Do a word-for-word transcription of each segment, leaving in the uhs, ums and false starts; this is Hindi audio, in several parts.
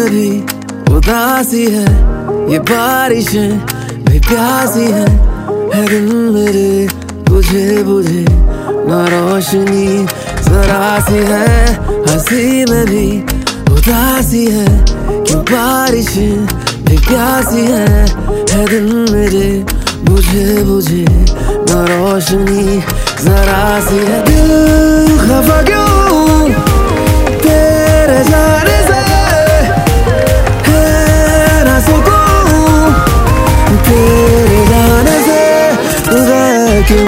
में भी उदासी है, ये बारिशें भी प्यासी है, है दिन मेरे बुझे बुझे ना रोशनी जरा सी है, हंसी में भी उदासी है, क्यों बारिशें भी प्यासी है, है दिन मेरे बुझे बुझे ना रोशनी जरा सी है। दिल खफा क्यों तेरे जाने से है ना सुकून, तेरे जाने से गया क्यों।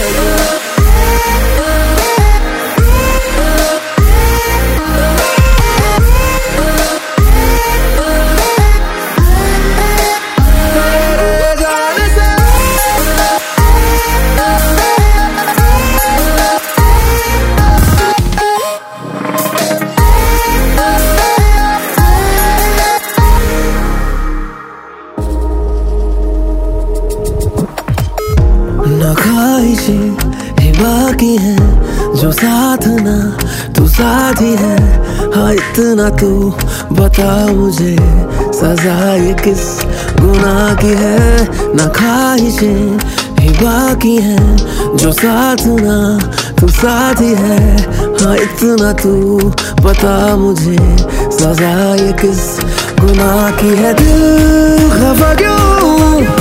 ना ख्वाहिशें ही बाकी हैं जो साथ ना तू साथी है, हाँ इतना तू बता मुझे सजा ये किस गुनाह की है। ना ख्वाहिशें ही बाकी हैं जो साथ ना तू साथी है, हाँ इतना तू बता मुझे सजा ये किस गुनाह की है। दिल खफा क्यों